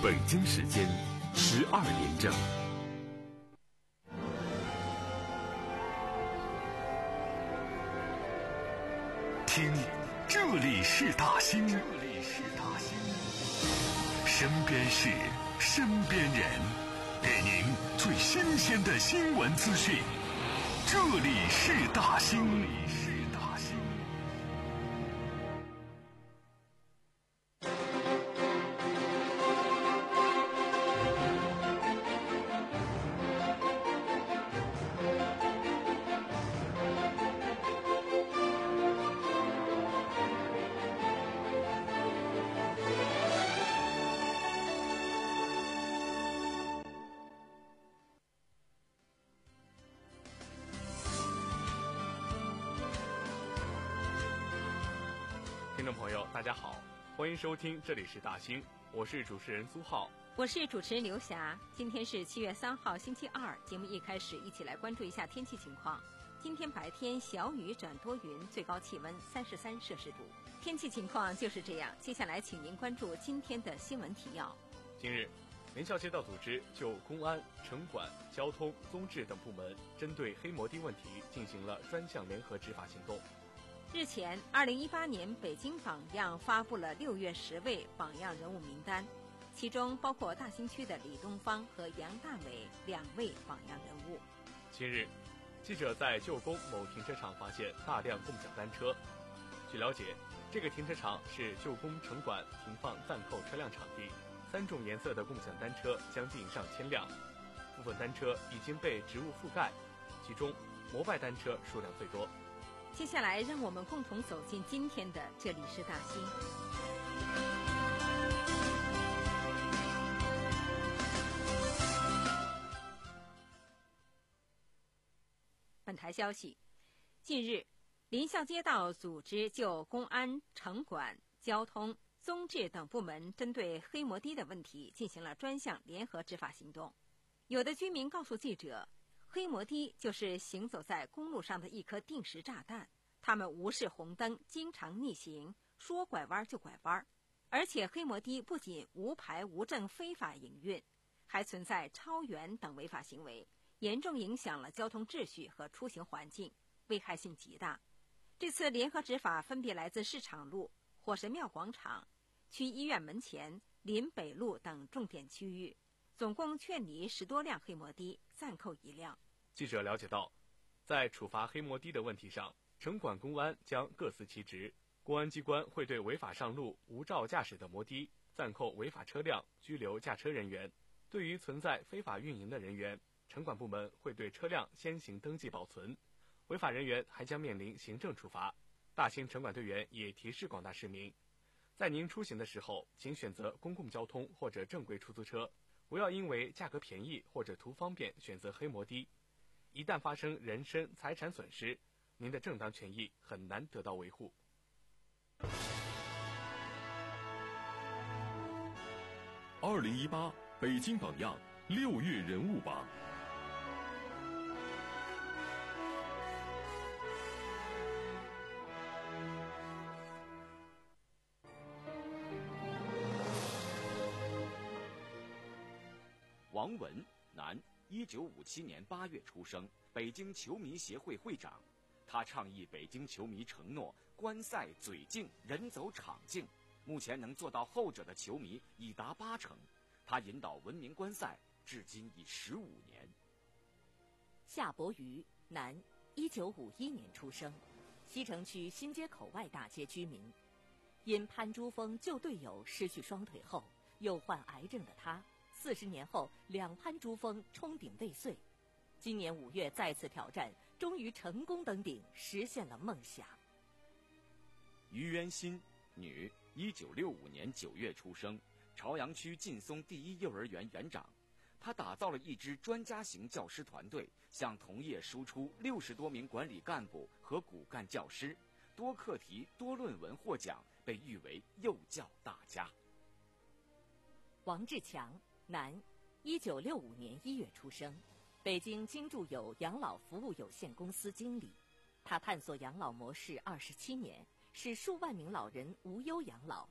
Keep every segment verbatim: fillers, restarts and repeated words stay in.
北京时间十二点整。听，这里是大兴，这里是大兴，身边事，身边人，给您最新鲜的新闻资讯。这里是大兴，这里是大兴。 听众朋友大家好，欢迎收听这里是大兴，我是主持人苏浩， 我是主持人刘霞。今天是七月三号星期二，节目一开始一起来关注一下天气情况。今天白天小雨转多云，最高气温三十三摄氏度。天气情况就是这样，接下来请您关注今天的新闻提要。 近日联校街道组织就公安、城管、交通、综治等部门针对黑摩的问题进行了专项联合执法行动。 日前，二零一八年北京榜样发布了六月十位榜样人物名单，其中包括大兴区的李东方和杨大伟两位榜样人物。 近日，记者在旧宫某停车场发现大量共享单车。据了解，这个停车场是旧宫城管停放暂扣车辆场地，三种颜色的共享单车将近上千辆，部分单车已经被植物覆盖，其中摩拜单车数量最多。 接下来让我们共同走进今天的这里是大兴。本台消息，近日临校街道组织就公安、城管、交通、综治等部门针对黑摩的的问题进行了专项联合执法行动。有的居民告诉记者，黑摩的就是行走在公路上的一颗定时炸弹，他们无视红灯，经常逆行，说拐弯就拐弯。而且黑摩的不仅无牌无证非法营运，还存在超员等违法行为，严重影响了交通秩序和出行环境，危害性极大。这次联合执法分别来自市场路、火神庙广场、区医院门前、临北路等重点区域，总共劝离十多辆黑摩的，暂扣一辆。 记者了解到，在处罚黑摩的的问题上，城管、公安将各司其职。公安机关会对违法上路、无照驾驶的摩的暂扣违法车辆，拘留驾车人员。对于存在非法运营的人员，城管部门会对车辆先行登记保存，违法人员还将面临行政处罚。大兴城管队员也提示广大市民，在您出行的时候，请选择公共交通或者正规出租车，不要因为价格便宜或者图方便选择黑摩的。一旦发生人身、财产损失，您的正当权益很难得到维护。 二零一八北京榜样六月人物榜。 王文，男，一九五七年八月出生，北京球迷协会会长。他倡议北京球迷承诺观赛嘴静人走场静，目前能做到后者的球迷已达八成。他引导文明观赛至今已十五年。 夏伯渝，男，一九五一年出生，西城区新街口外大街居民。因潘珠峰救队友失去双腿后，又患癌症的他，四十年后两攀珠峰冲顶未遂。今年五月再次挑战，终于成功登顶，实现了梦想。 于渊欣，女，一九六五年九月出生，朝阳区劲松第一幼儿园园长。他打造了一支专家型教师团队，向同业输出六十多名管理干部和骨干教师，多课题、多论文获奖，被誉为幼教大家。 王志强，男，一九六五年一月出生，北京金筑友养老服务有限公司经理。他探索养老模式二十七年，使数万名老人无忧养老。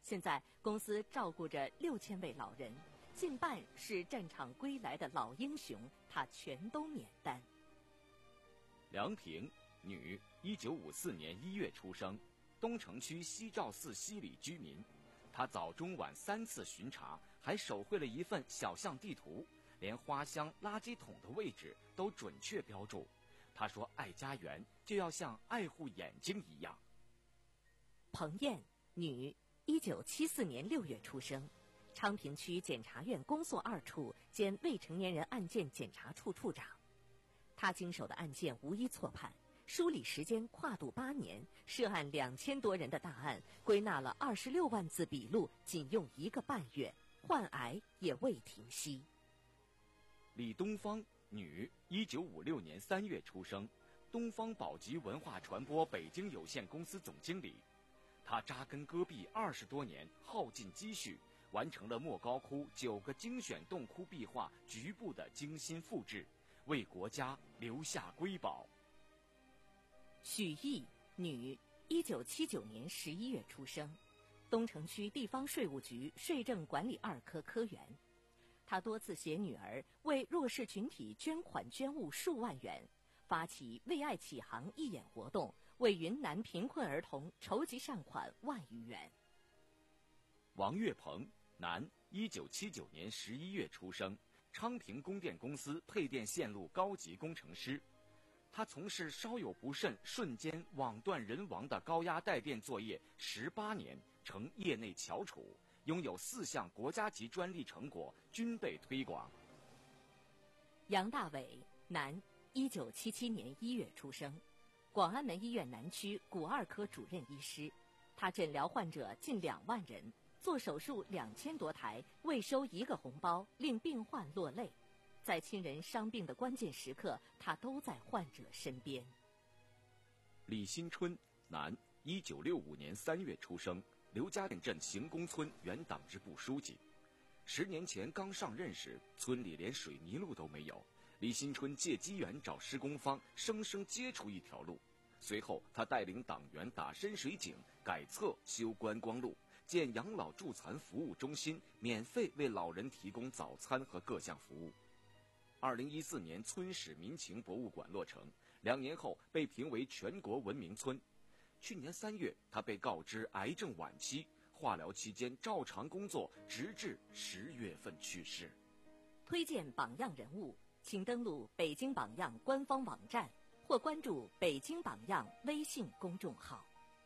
现在公司照顾着六千位老人，近半是战场归来的老英雄，他全都免单。 梁平，女，一九五四年一月出生，东城区西照寺西里居民。她早中晚三次巡查，还手绘了一份小巷地图，连花箱、垃圾桶的位置都准确标注。她说：“爱家园就要像爱护眼睛一样。” 彭燕，女，一九七四年六月出生，昌平区检察院公诉二处兼未成年人案件检察处处长。她经手的案件无一错判，梳理时间跨度八年，涉案两千多人的大案，归纳了二十六万字笔录，仅用一个半月，患癌也未停息。 李东方，女，一九五六年三月出生，东方宝吉文化传播北京有限公司总经理。她扎根戈壁二十多年，耗尽积蓄，完成了莫高窟九个精选洞窟壁画局部的精心复制，为国家留下瑰宝。 许毅，女，一九七九年十一月出生，东城区地方税务局税政管理二科科员。她多次携女儿为弱势群体捐款捐物数万元，发起为爱启航义演活动，为云南贫困儿童筹集善款万余元。 王岳鹏，男，一九七九年十一月出生，昌平供电公司配电线路高级工程师。他从事稍有不慎瞬间网断人亡的高压带电作业十八年，成业内翘楚，拥有四项国家级专利成果，均被推广。 杨大伟，男，一九七七年一月出生，广安门医院南区骨二科主任医师。他诊疗患者近两万人，做手术两千多台，未收一个红包，令病患落泪。在亲人伤病的关键时刻，他都在患者身边。 李新春，男，一九六五年三月出生，刘家店镇行宫村原党支部书记。十年前刚上任时，村里连水泥路都没有，李新春借机缘找施工方，生生接出一条路。随后，他带领党员打深水井、改侧、修观光路，建养老助残服务中心，免费为老人提供早餐和各项服务。二零一四年，村史民情博物馆落成，两年后被评为全国文明村。去年三月，他被告知癌症晚期，化疗期间照常工作，直至十月份去世。 推荐榜样人物，请登录北京榜样官方网站或关注北京榜样微信公众号。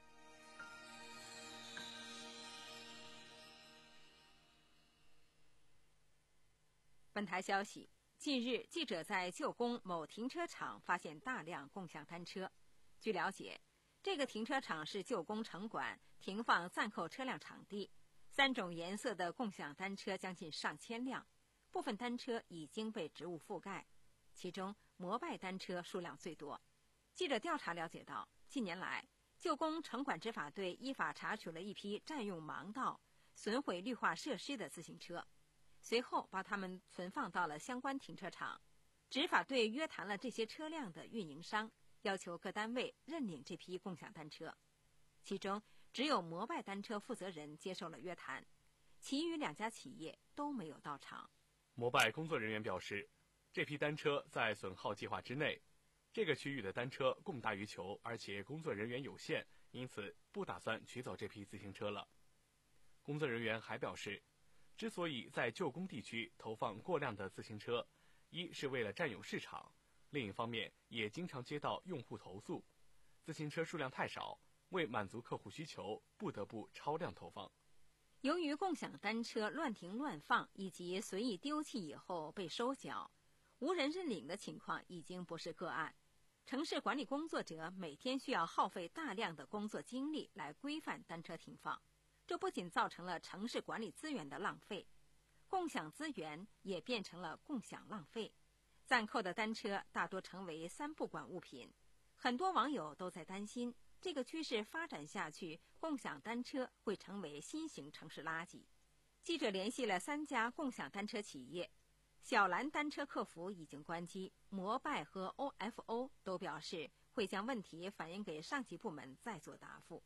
本台消息，近日，记者在旧宫某停车场发现大量共享单车。据了解，这个停车场是旧宫城管停放暂扣车辆场地，三种颜色的共享单车将近上千辆，部分单车已经被植物覆盖，其中摩拜单车数量最多。记者调查了解到，近年来，旧宫城管执法队依法查处了一批占用盲道、损毁绿化设施的自行车。随后把他们存放到了相关停车场，执法队约谈了这些车辆的运营商，要求各单位认领这批共享单车。其中只有摩拜单车负责人接受了约谈，其余两家企业都没有到场。 摩拜工作人员表示，这批单车在损耗计划之内，这个区域的单车供大于求，而且工作人员有限，因此不打算取走这批自行车了。工作人员还表示，之所以在旧宫地区投放过量的自行车，一是为了占有市场，另一方面也经常接到用户投诉，自行车数量太少，为满足客户需求，不得不超量投放。 由于共享单车乱停乱放以及随意丢弃以后被收缴，无人认领的情况已经不是个案。城市管理工作者每天需要耗费大量的工作精力来规范单车停放，这不仅造成了城市管理资源的浪费，共享资源也变成了共享浪费。暂扣的单车大多成为三不管物品，很多网友都在担心，这个趋势发展下去，共享单车会成为新型城市垃圾。记者联系了三家共享单车企业，小蓝单车客服已经关机，摩拜和 O F O 都表示会将问题反映给上级部门再做答复。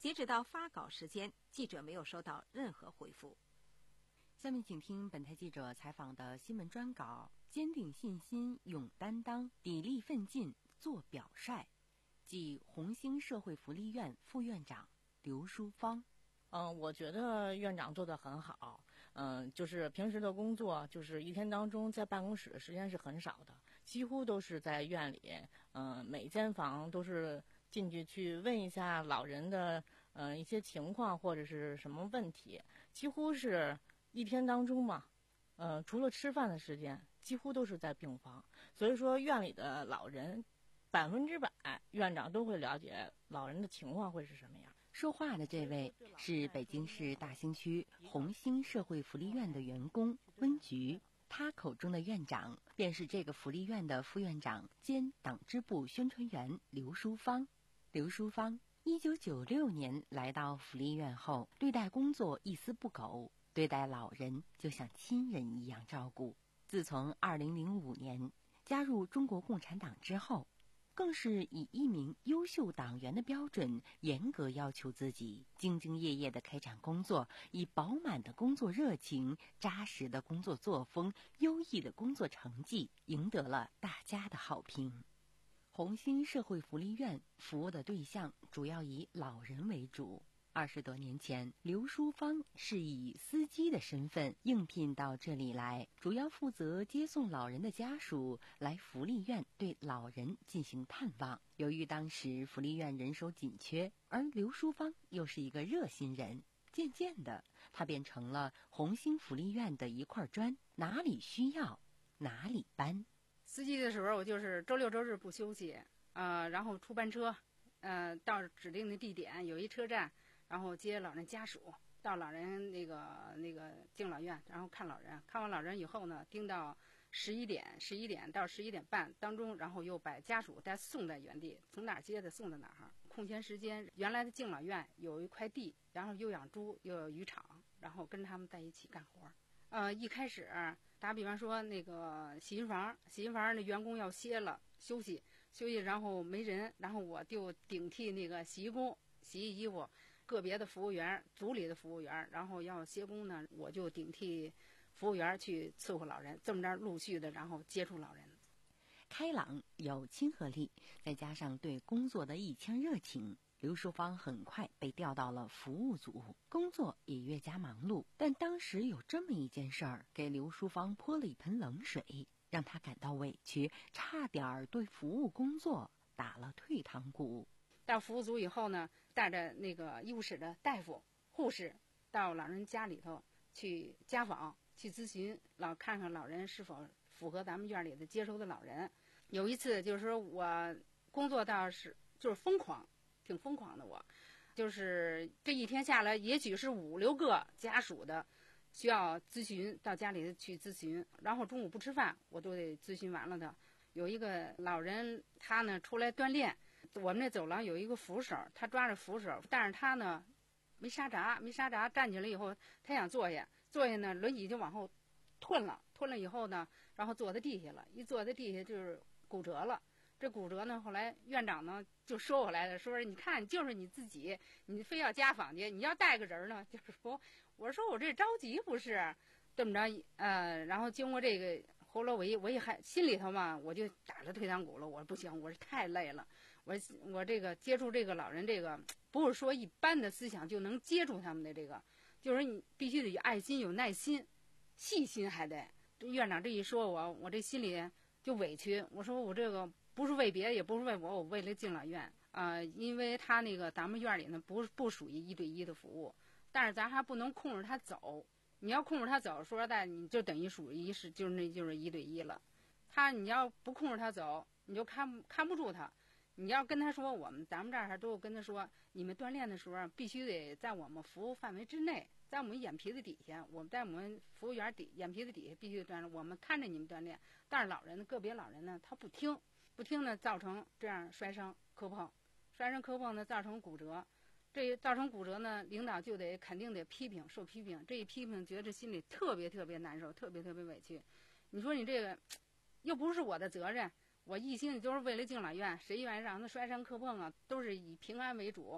截止到发稿时间，记者没有收到任何回复。 下面请听本台记者采访的新闻专稿：坚定信心，勇担当，砥砺奋进，做表率。即红星社会福利院副院长刘淑芳。 嗯，我觉得院长做得很好。嗯，就是平时的工作，就是一天当中在办公室的时间是很少的，几乎都是在院里。嗯，每间房都是进去去问一下老人的嗯一些情况或者是什么问题，几乎是一天当中嘛，呃，除了吃饭的时间，几乎都是在病房。所以说，院里的老人百分之百院长都会了解老人的情况会是什么样。 说话的这位是北京市大兴区红星社会福利院的员工温菊，他口中的院长便是这个福利院的副院长兼党支部宣传员刘淑芳。刘淑芳一九九六年来到福利院后，对待工作一丝不苟，对待老人就像亲人一样照顾。自从二零零五年加入中国共产党之后，更是以一名优秀党员的标准严格要求自己，兢兢业业地开展工作，以饱满的工作热情、扎实的工作作风、优异的工作成绩赢得了大家的好评。红星社会福利院服务的对象主要以老人为主。二十多年前，刘淑芳是以司机的身份应聘到这里来，主要负责接送老人的家属来福利院对老人进行探望。由于当时福利院人手紧缺，而刘淑芳又是一个热心人，渐渐的，她便成了红星福利院的一块砖，哪里需要哪里搬。 司机的时候，我就是周六周日不休息，呃，然后出班车，呃，到指定的地点有一车站。然后接老人家属到老人那个那个敬老院，然后看老人，看完老人以后呢，盯到十一点，十一点到十一点半当中，然后又把家属再送在原地，从哪儿接的送到哪儿。空闲时间，原来的敬老院有一块地，然后又养猪又有渔场，然后跟他们在一起干活。呃，一开始打比方说那个洗衣房，洗衣房的员工要歇了休息休息，然后没人，然后我就顶替那个洗衣工洗衣服。个别的服务员，组里的服务员，然后要歇工呢，我就顶替服务员去伺候老人，这么着陆续的，然后接触老人。 开朗有亲和力，再加上对工作的一腔热情，刘淑芳很快被调到了服务组，工作也越加忙碌。但当时有这么一件事儿，给刘淑芳泼了一盆冷水，让她感到委屈，差点对服务工作打了退堂鼓。 到服务组以后呢，带着那个医务室的大夫、护士到老人家里头去家访、去咨询，老看看老人是否符合咱们院里的接收的老人。有一次就是说我工作到是就是疯狂，挺疯狂的我，就是这一天下来，也许是五六个家属的需要咨询，到家里去咨询，然后中午不吃饭，我都得咨询完了的。有一个老人，他呢出来锻炼。我们那走廊有一个扶手，他抓着扶手，但是他呢没刹闸，没刹闸，站起来以后，他想坐下，坐下呢，轮椅就往后吞了，吞了以后呢，然后坐在地下了，一坐在地下就是骨折了。这骨折呢，后来院长呢就说我来了，说你看就是你自己，你非要家访去，你要带个人呢，就是说，我说我这着急不是，这么着，呃，然后经过这个。后来我一我一还心里头嘛，我就打了退堂鼓了。我说不行，我是太累了。我我这个接触这个老人，这个不是说一般的思想就能接触他们的这个，就是你必须得有爱心、有耐心、细心还得。院长这一说我，我这心里就委屈。我说我这个不是为别的，也不是为我，我为了敬老院啊、呃，因为他那个咱们院里呢不不属于一对一的服务，但是咱还不能控制他走。你要控制他走，说实在，你就等于属于是就是那就是一对一了。他你要不控制他走，你就看看不住他。你要跟他说，我们咱们这儿都跟他说，你们锻炼的时候必须得在我们服务范围之内，在我们眼皮子底下，我们在我们服务员底眼皮子底下必须锻炼，我们看着你们锻炼。但是老人呢，个别老人呢，他不听，不听呢，造成这样摔伤磕碰，摔伤磕碰呢，造成骨折。这造成骨折呢，领导就得肯定得批评，受批评。这一批评，觉得心里特别特别难受，特别特别委屈。你说你这个又不是我的责任，我一心就是为了敬老院，谁愿意让他摔伤磕碰啊？都是以平安为主。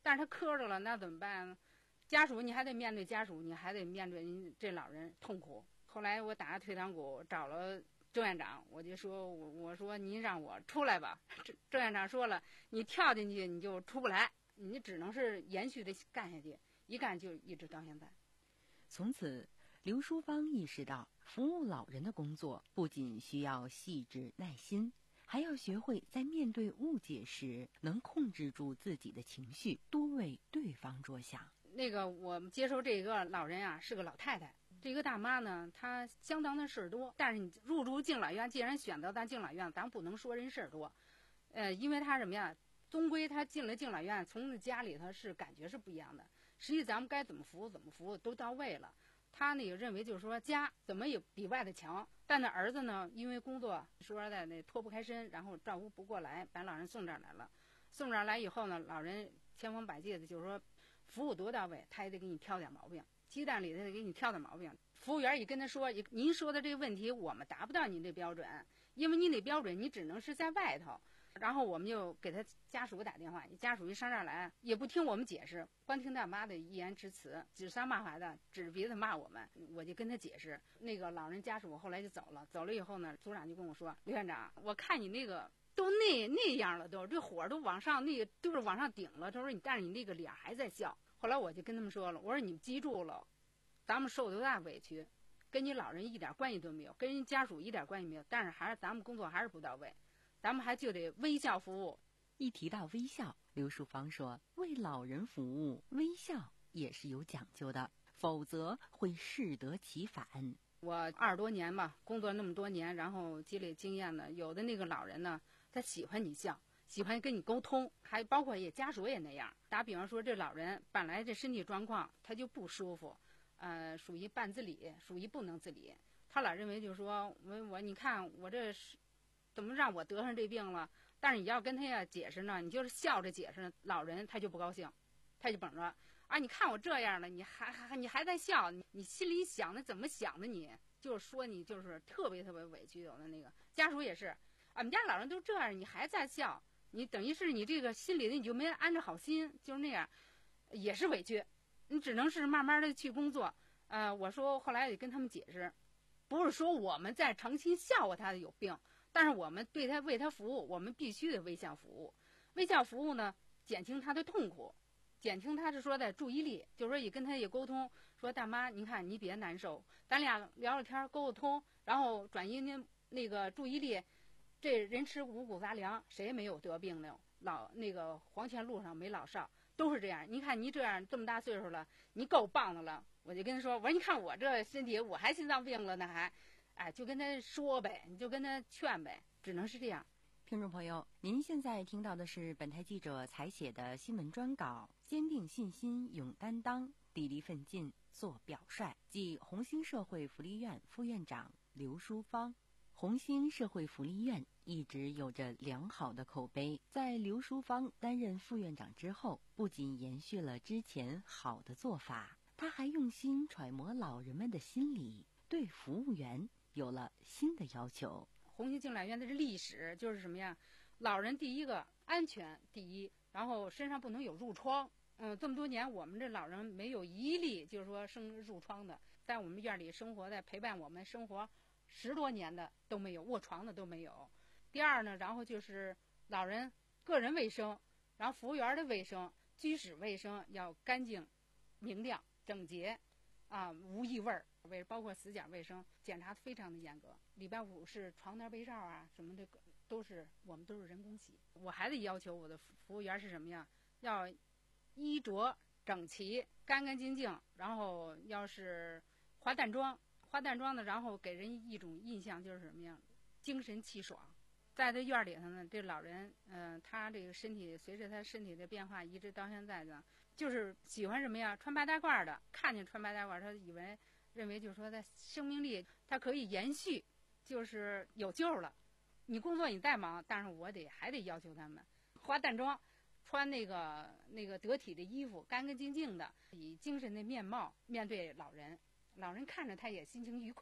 但是他磕着了，那怎么办？家属你还得面对家属，你还得面对您这老人痛苦。后来我打着退堂鼓找了郑院长，我就说我我说您让我出来吧。郑郑院长说了，你跳进去你就出不来，你只能是延续的干下去，一干就一直到现在。 从此，刘淑芳意识到，服务老人的工作不仅需要细致耐心，还要学会在面对误解时能控制住自己的情绪，多为对方着想。 那个我们接收这个老人啊，是个老太太。这个大妈呢，她相当的事儿多，但是你入住敬老院，既然选择当敬老院，咱不能说人事儿多，呃，因为她什么呀？终归她进了敬老院，从家里头是感觉是不一样的。实际咱们该怎么服务怎么服务都到位了。她那个认为就是说家怎么也比外的强，但那儿子呢，因为工作说实在那脱不开身，然后照顾不过来，把老人送这儿来了。送这儿来以后呢，老人千方百计的就是说服务多到位，他也得给你挑点毛病。鸡蛋里头得给你挑点毛病，服务员一跟他说，您说的这个问题我们达不到您这标准，因为您这标准你只能是在外头。然后我们就给他家属打电话，家属一上这儿来也不听我们解释，光听大妈的一言之词，指桑骂槐的，指着鼻子骂我们。我就跟他解释，那个老人家属后来就走了，走了以后呢，组长就跟我说，刘院长，我看你那个都那那样了，都这火都往上那个都是往上顶了，他说你但是你那个脸还在笑。后来我就跟他们说了，我说你们记住了，咱们受多大委屈，跟你老人一点关系都没有，跟人家属一点关系没有，但是还是咱们工作还是不到位，咱们还就得微笑服务。 一提到微笑，刘淑芳说，为老人服务，微笑也是有讲究的，否则会适得其反。 我二十多年吧，工作那么多年，然后积累经验呢，有的那个老人呢，他喜欢你笑，喜欢跟你沟通，还包括也家属也那样。打比方说，这老人本来这身体状况他就不舒服，呃，属于半自理，属于不能自理。他老认为就是说，我我你看我这是怎么让我得上这病了？但是你要跟他要解释呢，你就是笑着解释，老人他就不高兴，他就绷着啊，你看我这样了，你还还你还在笑，你你心里想的怎么想的你？就是说你就是特别特别委屈，有的那个家属也是，俺们家老人都这样，你还在笑。你等于是你这个心里的你就没安着好心，就是那样，也是委屈，你只能是慢慢的去工作。呃，我说后来也跟他们解释，不是说我们在诚心笑话他的有病，但是我们对他为他服务，我们必须得微笑服务。微笑服务呢，减轻他的痛苦，减轻他是说的注意力，就是说也跟他也沟通，说大妈，您看你别难受，咱俩聊聊天沟沟通，然后转移您那个注意力。这人吃五谷杂粮，谁也没有得病的。老那个黄泉路上没老少，都是这样。你看你这样这么大岁数了，你够棒的了。我就跟他说，我说你看我这身体，我还心脏病了呢，还，哎，就跟他说呗，你就跟他劝呗，只能是这样。 听众朋友，您现在听到的是本台记者采写的新闻专稿，坚定信心，勇担当，砥砺奋进，做表率，即红星社会福利院副院长刘淑芳。红星社会福利院一直有着良好的口碑，在刘淑芳担任副院长之后，不仅延续了之前好的做法，他还用心揣摩老人们的心理，对服务员有了新的要求。 红星敬老院的历史就是什么呀？老人第一个安全第一，然后身上不能有褥疮。嗯，这么多年我们这老人没有一例就是说生褥疮的，在我们院里生活的陪伴我们生活十多年的都没有，卧床的都没有。第二呢，然后就是老人个人卫生，然后服务员的卫生、居室卫生要干净、明亮、整洁，啊，无异味儿。卫包括死角卫生检查非常的严格。礼拜五是床单被罩啊什么的都是我们都是人工洗。我还得要求我的服务员是什么呀？要衣着整齐、干干净净，然后要是化淡妆。化淡妆呢，然后给人一种印象就是什么样，精神气爽。在这院里头呢，这老人，嗯、呃，他这个身体随着他身体的变化，一直到现在呢，就是喜欢什么呀？穿白大褂的，看见穿白大褂，他以为认为就是说他生命力他可以延续，就是有救了。你工作你再忙，但是我得还得要求他们化淡妆，穿那个那个得体的衣服，干干净净的，以精神的面貌面对老人。老人看着他也心情愉快，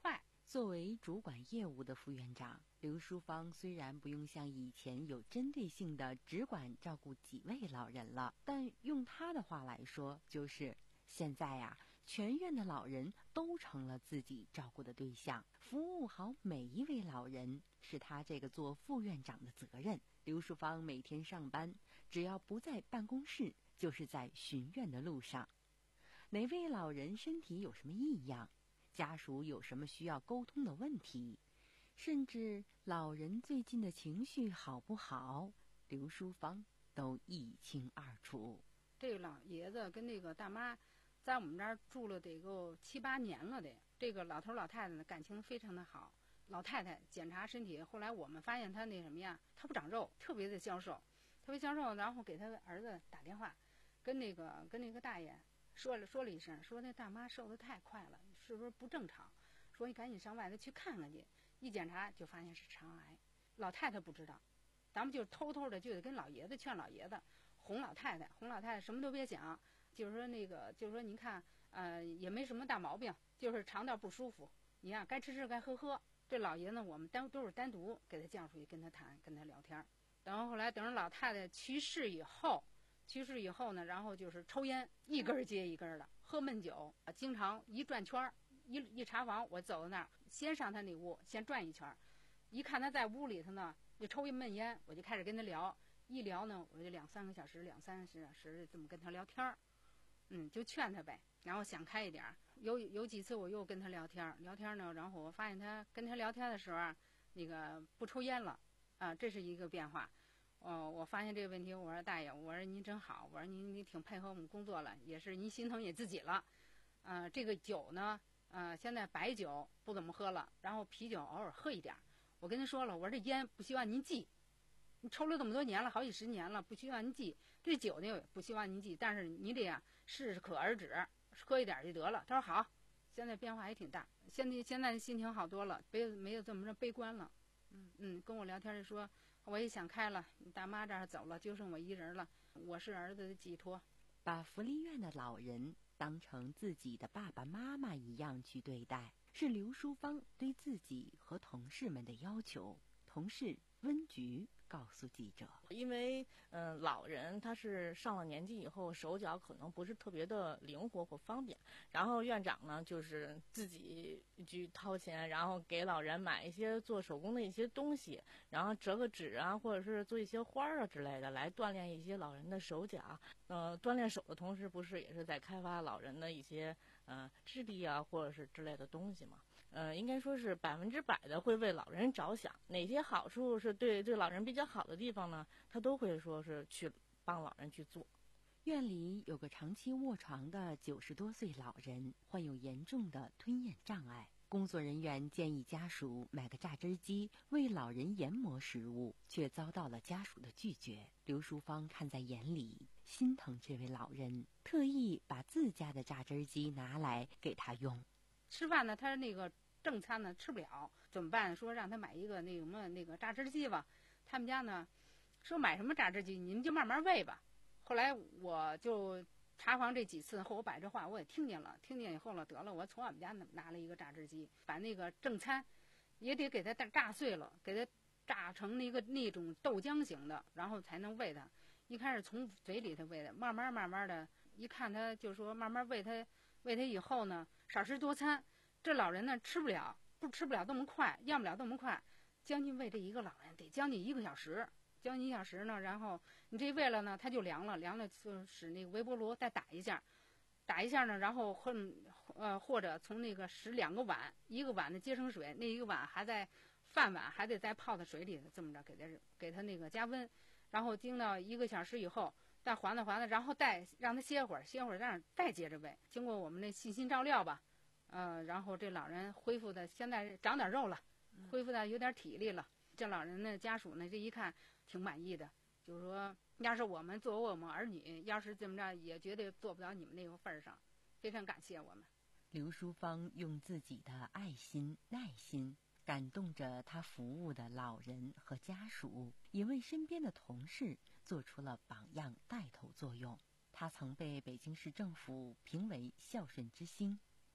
作为主管业务的副院长，刘淑芳虽然不用像以前有针对性的只管照顾几位老人了，但用她的话来说，就是现在呀、啊，全院的老人都成了自己照顾的对象，服务好每一位老人是她这个做副院长的责任。刘淑芳每天上班，只要不在办公室，就是在巡院的路上。哪位老人身体有什么异样，家属有什么需要沟通的问题，甚至老人最近的情绪好不好，刘淑芳都一清二楚。 这个老爷子跟那个大妈在我们这儿住了得够七八年了的，这个老头老太太呢感情非常的好。老太太检查身体，后来我们发现她那什么呀，她不长肉，特别的消瘦，特别消瘦。然后给她儿子打电话，跟那个跟那个大爷说了说了一声，说那大妈瘦得太快了，是不是不正常？说你赶紧上外头去看看去。一检查就发现是肠癌。老太太不知道，咱们就偷偷的就得跟老爷子劝老爷子，哄老太太，哄老太太什么都别想，就是说那个就是说您看，呃也没什么大毛病，就是肠道不舒服，你呀、啊、该吃吃该喝喝。这老爷呢，我们单都是单独给他叫出去跟他谈，跟他聊天。等后来等着老太太去世以后，去世以后呢，然后就是抽烟，一根接一根的，喝闷酒，经常一转圈一一查房，我走到那儿，先上他那屋，先转一圈，一看他在屋里头呢，就抽一闷烟，我就开始跟他聊，一聊呢，我就两三个小时，两三个小时这么跟他聊天，嗯，就劝他呗，然后想开一点。有有几次我又跟他聊天，聊天呢，然后我发现他跟他聊天的时候啊，那个不抽烟了，啊，这是一个变化。哦，我发现这个问题，我说大爷，我说您真好，我说您您挺配合我们工作了，也是您心疼你自己了。呃，这个酒呢，呃，现在白酒不怎么喝了，然后啤酒偶尔喝一点。我跟他说了，我说这烟不希望您忌，你抽了这么多年了，好几十年了，不希望您忌。这酒呢，不希望您忌，但是你得呀适可而止。喝一点就得了。他说好，现在变化也挺大，现在现在心情好多了，没有没有这么着悲观了。嗯嗯，跟我聊天就说我也想开了，大妈这儿走了，就剩我一人了，我是儿子的寄托。 把福利院的老人当成自己的爸爸妈妈一样去对待，是刘淑芳对自己和同事们的要求。同事温菊告诉记者， 因为嗯、呃，老人他是上了年纪以后，手脚可能不是特别的灵活或方便，然后院长呢就是自己去掏钱，然后给老人买一些做手工的一些东西，然后折个纸啊，或者是做一些花啊之类的，来锻炼一些老人的手脚。呃，锻炼手的同时，不是也是在开发老人的一些呃智力啊，或者是之类的东西嘛？呃，应该说是百分之百的会为老人着想，哪些好处是对对老人比较好的地方呢，他都会说是去帮老人去做。 院里有个长期卧床的九十多岁老人，患有严重的吞咽障碍。工作人员建议家属买个榨汁机为老人研磨食物，却遭到了家属的拒绝。刘淑芳看在眼里，心疼这位老人，特意把自家的榨汁机拿来给他用。 吃饭呢，他那个正餐呢吃不了，怎么办？说让他买一个那什么那个榨汁机吧。他们家呢说买什么榨汁机，你们就慢慢喂吧。后来我就查房这几次后，我把这话我也听见了，听见以后了，得了，我从我们家拿了一个榨汁机，把那个正餐也得给它榨碎了，给它榨成那个那种豆浆型的，然后才能喂它。一开始从嘴里头喂的，慢慢慢慢的，一看他就说慢慢喂他，喂他以后呢，少食多餐。这老人呢吃不了，不吃不了这么快，咽不了这么快，将近喂这一个老人得将近一个小时。将近一小时呢，然后你这喂了呢，它就凉了，凉了就使那个微波炉再打一下，打一下呢，然后或呃或者从那个使两个碗，一个碗的接生水，那一个碗还在饭碗还得再泡在水里，这么着给它给它那个加温，然后经到一个小时以后，再缓了缓了，然后再让它歇会儿，歇会儿让再接着喂。经过我们那细心照料吧，呃，然后这老人恢复的现在长点肉了，恢复的有点体力了。这老人的家属呢，这一看挺满意的，就是说，要是我们作为我们儿女，要是这么着，也绝对做不到你们那个份儿上，非常感谢我们。 刘淑芳用自己的爱心、耐心感动着他服务的老人和家属，也为身边的同事做出了榜样带头作用。他曾被北京市政府评为孝顺之星，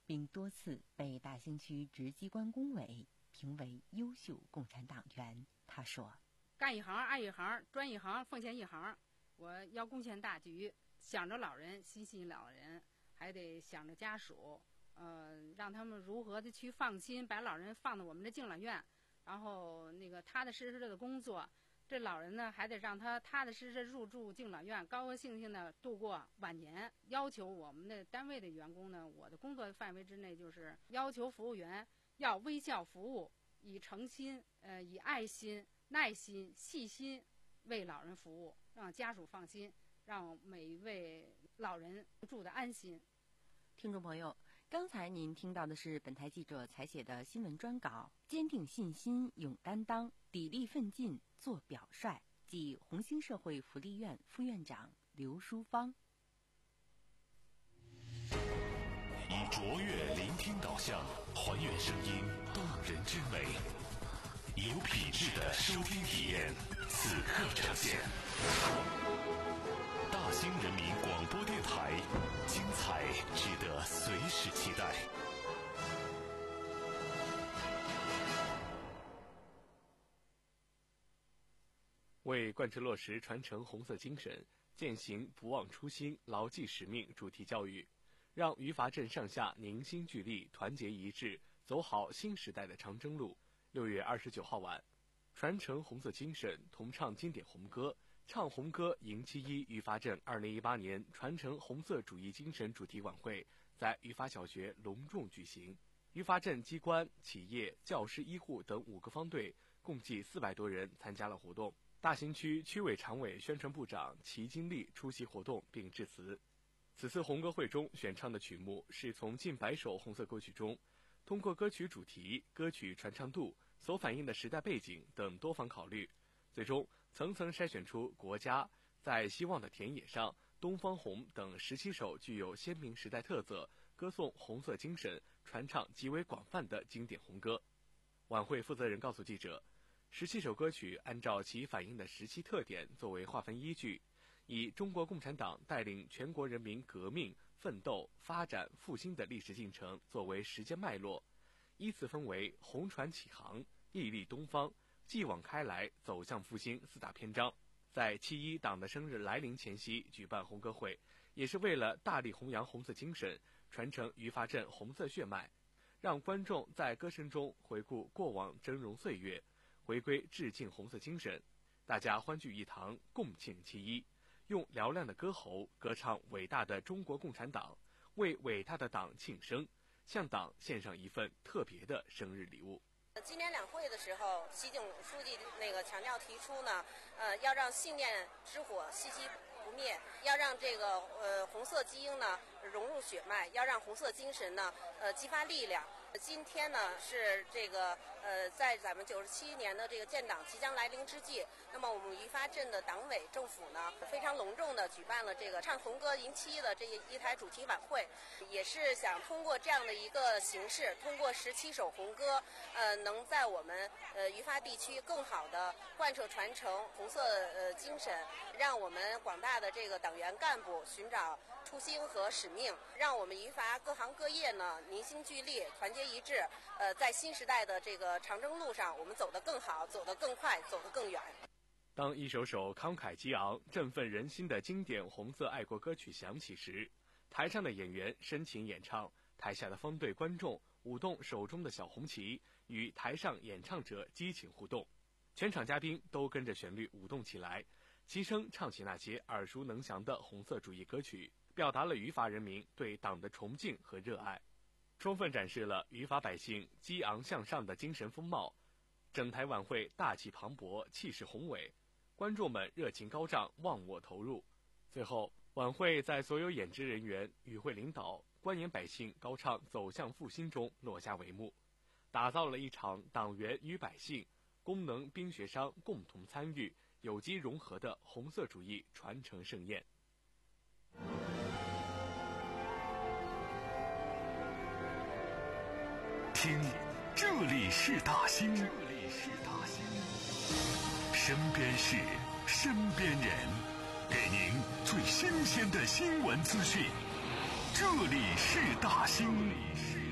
并多次被大兴区直机关工委评为优秀共产党员。他说：“ 干一行爱一行，专一行奉献一行。我要贡献大局，想着老人，心系老人，还得想着家属，呃，让他们如何的去放心把老人放到我们的敬老院，然后那个踏踏实实的工作。这老人呢，还得让他踏踏实实入住敬老院，高高兴兴的度过晚年。要求我们的单位的员工呢，我的工作范围之内就是要求服务员要微笑服务，以诚心、呃，以爱心、耐心、细心为老人服务，让家属放心，让每一位老人住得安心。” 听众朋友，刚才您听到的是本台记者采写的新闻专稿，坚定信心，勇担当，砥砺奋进，做表率，即红星社会福利院副院长刘淑芳。 以卓越聆听导向，还原声音动人之美，有品质的收听体验，此刻呈现。大兴人民广播电台，精彩值得随时期待。 为贯彻落实传承红色精神，践行不忘初心、牢记使命主题教育，让余华镇上下凝心聚力、团结一致，走好新时代的长征路。六月二十九号晚，传承红色精神，同唱经典红歌，唱红歌迎七一余华镇二零一八年传承红色主义精神主题晚会在余华小学隆重举行。余华镇机关、企业、教师、医护等五个方队共计四百多人参加了活动。大兴区区委常委宣传部长齐金丽出席活动并致辞。此次红歌会中选唱的曲目是从近百首红色歌曲中，通过歌曲主题、歌曲传唱度、所反映的时代背景等多方考虑，最终层层筛选出国家、在希望的田野上、东方红等十七首具有鲜明时代特色、歌颂红色精神、传唱极为广泛的经典红歌。晚会负责人告诉记者，十七首歌曲按照其反映的时期特点作为划分依据，以中国共产党带领全国人民革命、奋斗、发展、复兴的历史进程作为时间脉络，依次分为红船起航、屹立东方、继往开来、走向复兴四大篇章。在七一党的生日来临前夕举办红歌会，也是为了大力弘扬红色精神，传承余华镇红色血脉，让观众在歌声中回顾过往峥嵘岁月，回归致敬红色精神。大家欢聚一堂，共庆七一，用嘹亮的歌喉歌唱伟大的中国共产党，为伟大的党庆生，向党献上一份特别的生日礼物。 今年两会的时候，习总书记那个强调提出呢，呃，要让信念之火熄熄不灭，要让这个呃红色基因呢融入血脉，要让红色精神呢呃激发力量。今天呢是这个呃在咱们九十七年的这个建党即将来临之际，那么我们余华镇的党委政府呢非常隆重的举办了这个唱红歌迎七的这一台主题晚会，也是想通过这样的一个形式，通过十七首红歌，呃能在我们呃余华地区更好的贯彻传承红色呃精神，让我们广大的这个党员干部寻找初心和使命，让我们余华各行各业呢凝心聚力，团结一致，呃，在新时代的这个长征路上，我们走得更好，走得更快，走得更远。 当一首首慷慨激昂、振奋人心的经典红色爱国歌曲响起时，台上的演员深情演唱，台下的方队观众舞动手中的小红旗，与台上演唱者激情互动，全场嘉宾都跟着旋律舞动起来，齐声唱起那些耳熟能详的红色主义歌曲，表达了余华人民对党的崇敬和热爱，充分展示了余华百姓激昂向上的精神风貌。整台晚会大气磅礴，气势宏伟，观众们热情高涨，忘我投入。最后，晚会在所有演职人员、与会领导、观演百姓高唱《走向复兴》中落下帷幕，打造了一场党员与百姓、工农兵学商共同参与、有机融合的红色主义传承盛宴。 听，这里是大兴，这里是大兴，身边事，身边人，给您最新鲜的新闻资讯。这里是大兴。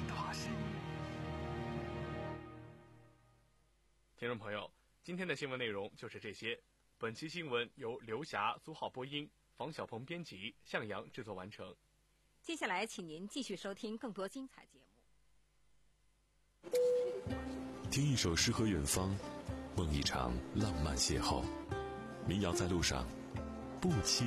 听众朋友，今天的新闻内容就是这些。本期新闻由刘霞、苏浩播音，房小鹏编辑，向阳制作完成。 接下来，请您继续收听更多精彩节目。 听一首诗和远方，梦一场浪漫邂逅。民谣在路上，不期